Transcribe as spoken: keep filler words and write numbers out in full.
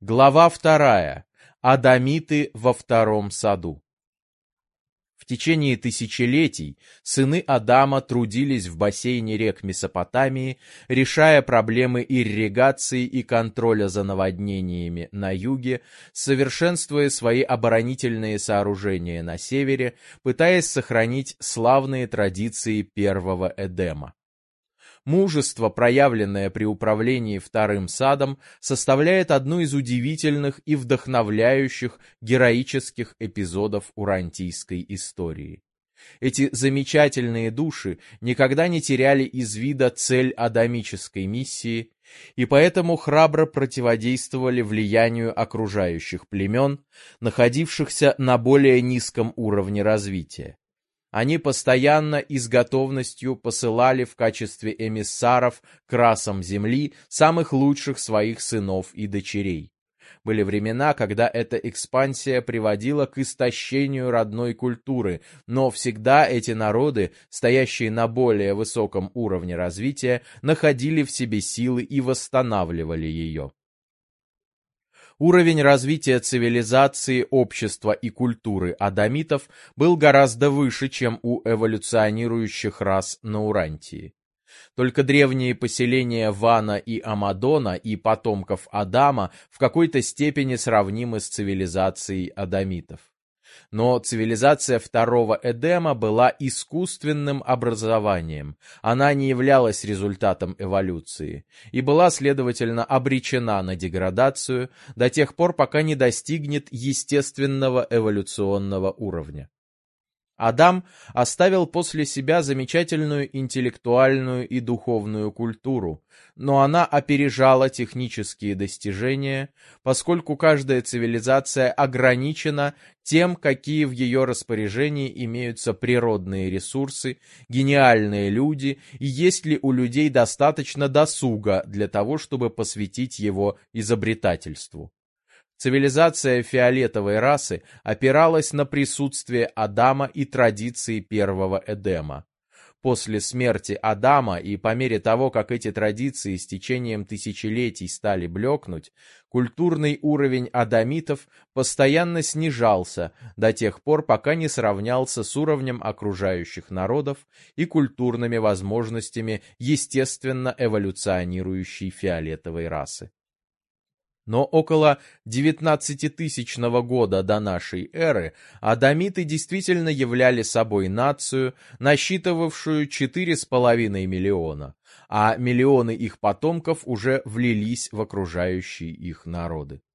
Глава вторая. Адамиты во втором саду. В течение тысячелетий сыны Адама трудились в бассейне рек Месопотамии, решая проблемы ирригации и контроля за наводнениями на юге, совершенствуя свои оборонительные сооружения на севере, пытаясь сохранить славные традиции первого Эдема. Мужество, проявленное при управлении вторым садом, составляет одну из удивительных и вдохновляющих героических эпизодов урантийской истории. Эти замечательные души никогда не теряли из вида цель адамической миссии и поэтому храбро противодействовали влиянию окружающих племен, находившихся на более низком уровне развития. Они постоянно и с готовностью посылали в качестве эмиссаров к расам Земли самых лучших своих сынов и дочерей. Были времена, когда эта экспансия приводила к истощению родной культуры, но всегда эти народы, стоящие на более высоком уровне развития, находили в себе силы и восстанавливали ее. Уровень развития цивилизации, общества и культуры адамитов был гораздо выше, чем у эволюционирующих рас на Урантии. Только древние поселения Вана и Амадона и потомков Адама в какой-то степени сравнимы с цивилизацией адамитов. Но цивилизация второго Эдема была искусственным образованием, она не являлась результатом эволюции и была, следовательно, обречена на деградацию до тех пор, пока не достигнет естественного эволюционного уровня. Адам оставил после себя замечательную интеллектуальную и духовную культуру, но она опережала технические достижения, поскольку каждая цивилизация ограничена тем, какие в ее распоряжении имеются природные ресурсы, гениальные люди и есть ли у людей достаточно досуга для того, чтобы посвятить его изобретательству. Цивилизация фиолетовой расы опиралась на присутствие Адама и традиции первого Эдема. После смерти Адама и по мере того, как эти традиции с течением тысячелетий стали блекнуть, культурный уровень адамитов постоянно снижался до тех пор, пока не сравнялся с уровнем окружающих народов и культурными возможностями естественно эволюционирующей фиолетовой расы. Но около девятнадцатитысячного года до нашей эры адамиты действительно являли собой нацию, насчитывавшую четыре с половиной миллиона, а миллионы их потомков уже влились в окружающие их народы.